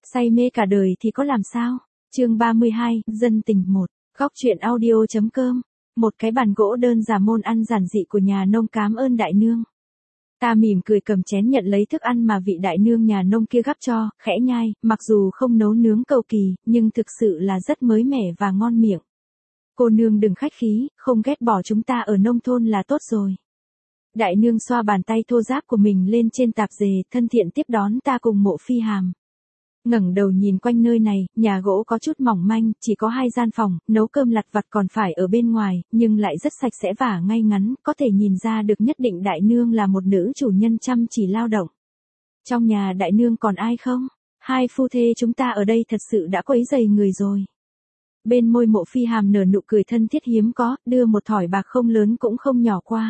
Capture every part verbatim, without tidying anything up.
Say mê cả đời thì có làm sao? Chương ba mươi hai, dân tình một. Góc truyện audio.com. Một cái bàn gỗ đơn giản môn ăn giản dị của nhà nông cảm ơn đại nương. Ta mỉm cười cầm chén nhận lấy thức ăn mà vị đại nương nhà nông kia gắp cho, khẽ nhai, mặc dù không nấu nướng cầu kỳ, nhưng thực sự là rất mới mẻ và ngon miệng. Cô nương đừng khách khí, không ghét bỏ chúng ta ở nông thôn là tốt rồi. Đại nương xoa bàn tay thô ráp của mình lên trên tạp dề, thân thiện tiếp đón ta cùng Mộ Phi Hàm. Ngẩng đầu nhìn quanh nơi này, nhà gỗ có chút mỏng manh, chỉ có hai gian phòng, nấu cơm lặt vặt còn phải ở bên ngoài, nhưng lại rất sạch sẽ và ngay ngắn, có thể nhìn ra được nhất định đại nương là một nữ chủ nhân chăm chỉ lao động. Trong nhà đại nương còn ai không? Hai phu thê chúng ta ở đây thật sự đã quấy rầy người rồi. Bên môi Mộ Phi Hàm nở nụ cười thân thiết hiếm có, đưa một thỏi bạc không lớn cũng không nhỏ qua.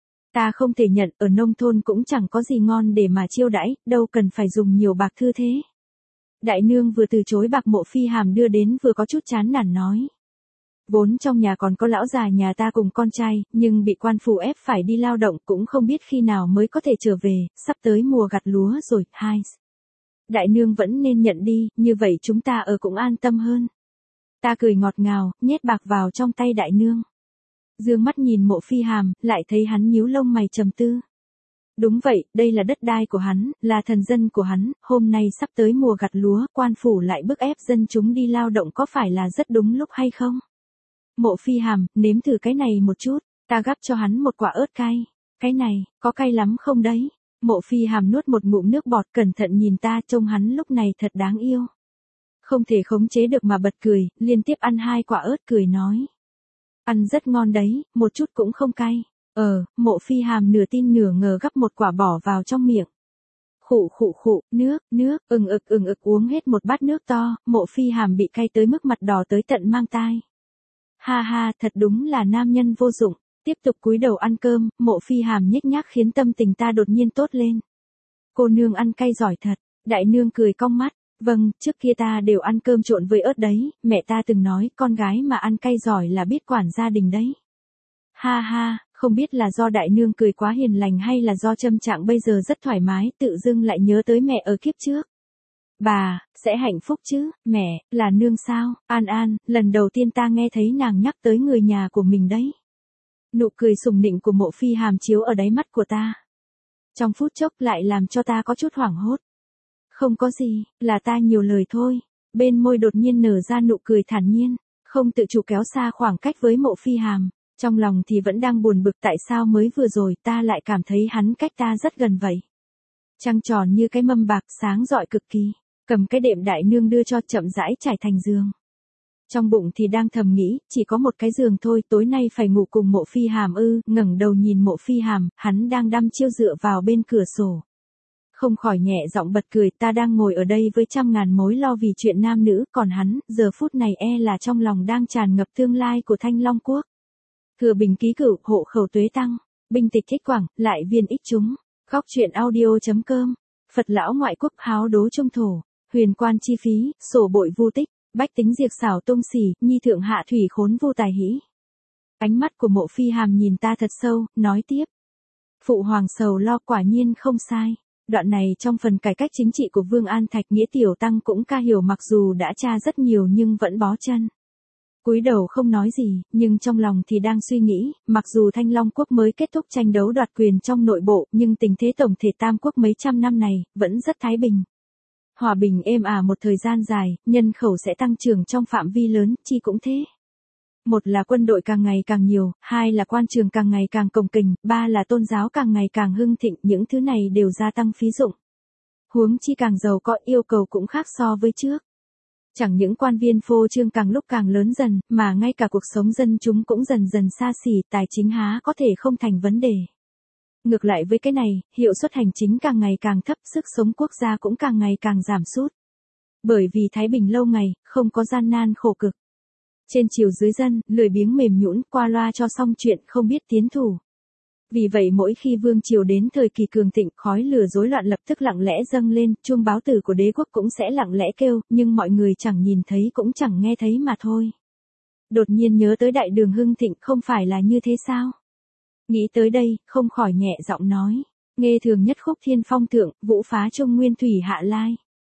Ta không thể nhận, ở nông thôn cũng chẳng có gì ngon để mà chiêu đãi, đâu cần phải dùng nhiều bạc thư thế. Đại nương vừa từ chối bạc Mộ Phi Hàm đưa đến vừa có chút chán nản nói. Vốn trong nhà còn có lão già nhà ta cùng con trai, nhưng bị quan phủ ép phải đi lao động cũng không biết khi nào mới có thể trở về, sắp tới mùa gặt lúa rồi, hai. Đại nương vẫn nên nhận đi, như vậy chúng ta ở cũng an tâm hơn. Ta cười ngọt ngào, nhét bạc vào trong tay đại nương. Dương mắt nhìn Mộ Phi Hàm, lại thấy hắn nhíu lông mày trầm tư. Đúng vậy, đây là đất đai của hắn, là thần dân của hắn, hôm nay sắp tới mùa gặt lúa, quan phủ lại bức ép dân chúng đi lao động có phải là rất đúng lúc hay không? Mộ Phi Hàm, nếm thử cái này một chút, ta gắp cho hắn một quả ớt cay. Cái này, có cay lắm không đấy? Mộ Phi Hàm nuốt một ngụm nước bọt cẩn thận nhìn ta, trông hắn lúc này thật đáng yêu. Không thể khống chế được mà bật cười, liên tiếp ăn hai quả ớt cười nói. Ăn rất ngon đấy, một chút cũng không cay. Ờ, Mộ Phi Hàm nửa tin nửa ngờ gắp một quả bỏ vào trong miệng. Khụ khụ khụ, nước, nước, ừng ực ừng ực uống hết một bát nước to, Mộ Phi Hàm bị cay tới mức mặt đỏ tới tận mang tai. Ha ha, thật đúng là nam nhân vô dụng. Tiếp tục cúi đầu ăn cơm, Mộ Phi Hàm nhếch nhác khiến tâm tình ta đột nhiên tốt lên. Cô nương ăn cay giỏi thật, đại nương cười cong mắt. Vâng, trước kia ta đều ăn cơm trộn với ớt đấy, mẹ ta từng nói con gái mà ăn cay giỏi là biết quản gia đình đấy. Ha ha, không biết là do đại nương cười quá hiền lành hay là do tâm trạng bây giờ rất thoải mái, tự dưng lại nhớ tới mẹ ở kiếp trước. Bà, sẽ hạnh phúc chứ, mẹ, là nương sao? An An, lần đầu tiên ta nghe thấy nàng nhắc tới người nhà của mình đấy. Nụ cười sùng nịnh của Mộ Phi Hàm chiếu ở đáy mắt của ta. Trong phút chốc lại làm cho ta có chút hoảng hốt. Không có gì, là ta nhiều lời thôi. Bên môi đột nhiên nở ra nụ cười thản nhiên, không tự chủ kéo xa khoảng cách với Mộ Phi Hàm. Trong lòng thì vẫn đang buồn bực tại sao mới vừa rồi ta lại cảm thấy hắn cách ta rất gần vậy. Trăng tròn như cái mâm bạc sáng rọi cực kỳ, cầm cái đệm đại nương đưa cho chậm rãi trải thành giường. Trong bụng thì đang thầm nghĩ, chỉ có một cái giường thôi, tối nay phải ngủ cùng Mộ Phi Hàm ư, ngẩng đầu nhìn Mộ Phi Hàm, hắn đang đăm chiêu dựa vào bên cửa sổ. Không khỏi nhẹ giọng bật cười, ta đang ngồi ở đây với trăm ngàn mối lo vì chuyện nam nữ, còn hắn, giờ phút này e là trong lòng đang tràn ngập tương lai của Thanh Long Quốc. Thừa bình ký cửu, hộ khẩu tuế tăng, binh tịch thích quảng, lại viên ích chúng. Góc truyện audio.com. Phật lão ngoại quốc háo đố trung thổ, huyền quan chi phí, sổ bội vu tích, bách tính diệt xảo tung xỉ, nhi thượng hạ thủy khốn vô tài hĩ. Ánh mắt của Mộ Phi Hàm nhìn ta thật sâu, nói tiếp. Phụ hoàng sầu lo quả nhiên không sai. Đoạn này trong phần cải cách chính trị của Vương An Thạch Nghĩa Tiểu Tăng cũng ca hiểu mặc dù đã tra rất nhiều nhưng vẫn bó chân. Cúi đầu không nói gì, nhưng trong lòng thì đang suy nghĩ, mặc dù Thanh Long Quốc mới kết thúc tranh đấu đoạt quyền trong nội bộ, nhưng tình thế tổng thể Tam Quốc mấy trăm năm này, vẫn rất thái bình. Hòa bình êm ả một thời gian dài, nhân khẩu sẽ tăng trưởng trong phạm vi lớn, chi cũng thế. Một là quân đội càng ngày càng nhiều, hai là quan trường càng ngày càng cồng kềnh, ba là tôn giáo càng ngày càng hưng thịnh, những thứ này đều gia tăng phí dụng. Huống chi càng giàu có yêu cầu cũng khác so với trước. Chẳng những quan viên phô trương càng lúc càng lớn dần, mà ngay cả cuộc sống dân chúng cũng dần dần xa xỉ, tài chính há có thể không thành vấn đề. Ngược lại với cái này, hiệu suất hành chính càng ngày càng thấp, sức sống quốc gia cũng càng ngày càng giảm sút. Bởi vì thái bình lâu ngày, không có gian nan khổ cực. Trên chiều dưới dân, lười biếng mềm nhũn, qua loa cho xong chuyện, không biết tiến thủ. Vì vậy mỗi khi vương triều đến thời kỳ cường thịnh, khói lửa rối loạn lập tức lặng lẽ dâng lên, chuông báo tử của đế quốc cũng sẽ lặng lẽ kêu, nhưng mọi người chẳng nhìn thấy cũng chẳng nghe thấy mà thôi. Đột nhiên nhớ tới đại đường hưng thịnh, không phải là như thế sao? Nghĩ tới đây, không khỏi nhẹ giọng nói, nghe thường nhất khúc thiên phong thượng, vũ phá trung nguyên thủy hạ lai.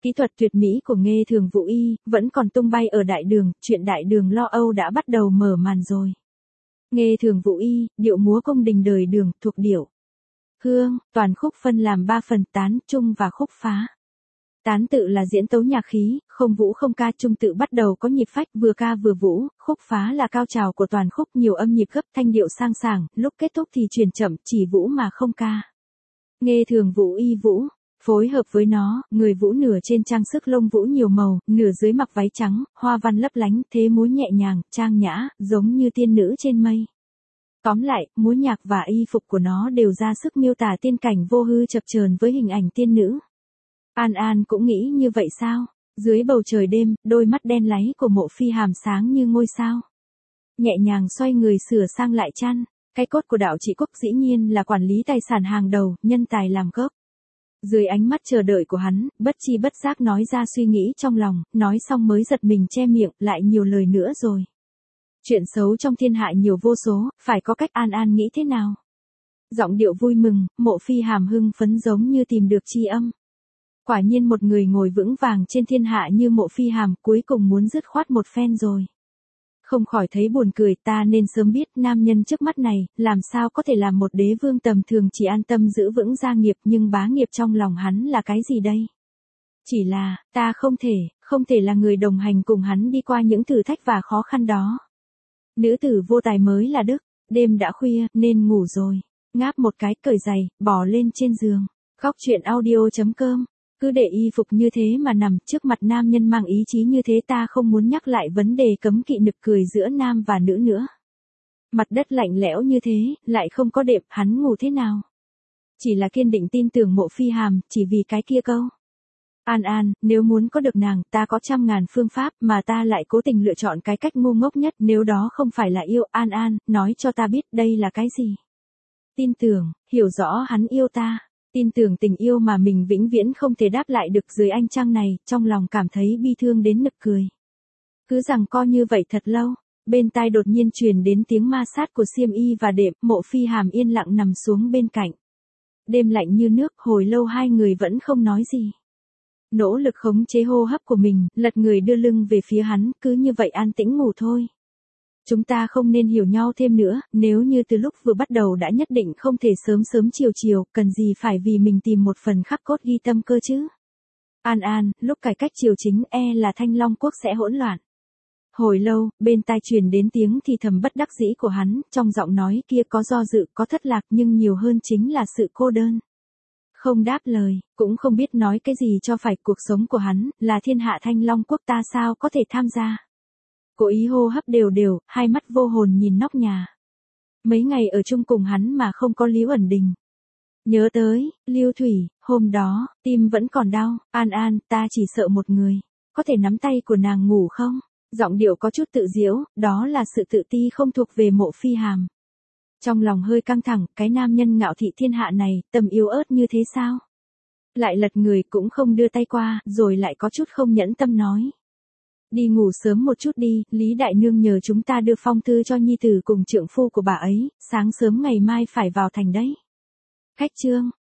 Kỹ thuật tuyệt mỹ của Nghê Thường Vũ Y, vẫn còn tung bay ở đại đường, chuyện đại đường lo âu đã bắt đầu mở màn rồi. Nghê Thường Vũ Y, điệu múa cung đình đời đường, thuộc điệu Hương, toàn khúc phân làm ba phần tán, trung và khúc phá. Tán tự là diễn tấu nhạc khí, không vũ không ca, trung tự bắt đầu có nhịp phách vừa ca vừa vũ, khúc phá là cao trào của toàn khúc, nhiều âm nhịp gấp, thanh điệu sang sảng, lúc kết thúc thì chuyển chậm, chỉ vũ mà không ca. Nghê Thường Vũ Y vũ, phối hợp với nó, người vũ nửa trên trang sức lông vũ nhiều màu, nửa dưới mặc váy trắng, hoa văn lấp lánh, thế múa nhẹ nhàng, trang nhã, giống như tiên nữ trên mây. Tóm lại, múa nhạc và y phục của nó đều ra sức miêu tả tiên cảnh vô hư chập chờn với hình ảnh tiên nữ. An An cũng nghĩ như vậy sao? Dưới bầu trời đêm, đôi mắt đen láy của Mộ Phi Hàm sáng như ngôi sao. Nhẹ nhàng xoay người sửa sang lại chăn, cái cốt của đạo trị quốc dĩ nhiên là quản lý tài sản hàng đầu, nhân tài làm gốc. Dưới ánh mắt chờ đợi của hắn, bất chi bất giác nói ra suy nghĩ trong lòng, nói xong mới giật mình che miệng, lại nhiều lời nữa rồi. Chuyện xấu trong thiên hạ nhiều vô số, phải có cách. An An nghĩ thế nào? Giọng điệu vui mừng, Mộ Phi Hàm hưng phấn giống như tìm được tri âm. Quả nhiên một người ngồi vững vàng trên thiên hạ như Mộ Phi Hàm cuối cùng muốn dứt khoát một phen rồi. Không khỏi thấy buồn cười, ta nên sớm biết nam nhân trước mắt này, làm sao có thể làm một đế vương tầm thường chỉ an tâm giữ vững gia nghiệp, nhưng bá nghiệp trong lòng hắn là cái gì đây? Chỉ là, ta không thể, không thể là người đồng hành cùng hắn đi qua những thử thách và khó khăn đó. Nữ tử vô tài mới là đức, đêm đã khuya, nên ngủ rồi. Ngáp một cái, cởi giày, bỏ lên trên giường. Góc truyện audio chấm com. Cứ để y phục như thế mà nằm trước mặt nam nhân mang ý chí như thế, ta không muốn nhắc lại vấn đề cấm kỵ nực cười giữa nam và nữ nữa. Mặt đất lạnh lẽo như thế, lại không có đệm, hắn ngủ thế nào? Chỉ là kiên định tin tưởng Mộ Phi Hàm, chỉ vì cái kia câu. An An, nếu muốn có được nàng, ta có trăm ngàn phương pháp, mà ta lại cố tình lựa chọn cái cách ngu ngốc nhất, nếu đó không phải là yêu. An An, nói cho ta biết đây là cái gì? Tin tưởng, hiểu rõ hắn yêu ta. Tin tưởng tình yêu mà mình vĩnh viễn không thể đáp lại được. Dưới ánh trăng này, trong lòng cảm thấy bi thương đến nực cười. Cứ rằng co như vậy thật lâu, bên tai đột nhiên truyền đến tiếng ma sát của xiêm y và đệm. Mộ Phi Hàm yên lặng nằm xuống bên cạnh. Đêm lạnh như nước, hồi lâu hai người vẫn không nói gì. Nỗ lực khống chế hô hấp của mình, lật người đưa lưng về phía hắn, cứ như vậy an tĩnh ngủ thôi. Chúng ta không nên hiểu nhau thêm nữa, nếu như từ lúc vừa bắt đầu đã nhất định không thể sớm sớm chiều chiều, cần gì phải vì mình tìm một phần khắc cốt ghi tâm cơ chứ. An An, lúc cải cách triều chính e là Thanh Long quốc sẽ hỗn loạn. Hồi lâu, bên tai truyền đến tiếng thì thầm bất đắc dĩ của hắn, trong giọng nói kia có do dự, có thất lạc, nhưng nhiều hơn chính là sự cô đơn. Không đáp lời, cũng không biết nói cái gì cho phải. Cuộc sống của hắn, là thiên hạ Thanh Long quốc, ta sao có thể tham gia. Cố ý hô hấp đều đều, hai mắt vô hồn nhìn nóc nhà. Mấy ngày ở chung cùng hắn mà không có Lý Uẩn Đình. Nhớ tới, Lưu Thủy, hôm đó, tim vẫn còn đau. An An, ta chỉ sợ một người. Có thể nắm tay của nàng ngủ không? Giọng điệu có chút tự giễu, đó là sự tự ti không thuộc về Mộ Phi Hàm. Trong lòng hơi căng thẳng, cái nam nhân ngạo thị thiên hạ này, tầm yếu ớt như thế sao? Lại lật người cũng không đưa tay qua, rồi lại có chút không nhẫn tâm nói. Đi ngủ sớm một chút đi, Lý Đại Nương nhờ chúng ta đưa phong thư cho nhi tử cùng trượng phu của bà ấy, sáng sớm ngày mai phải vào thành đấy. Khách trương,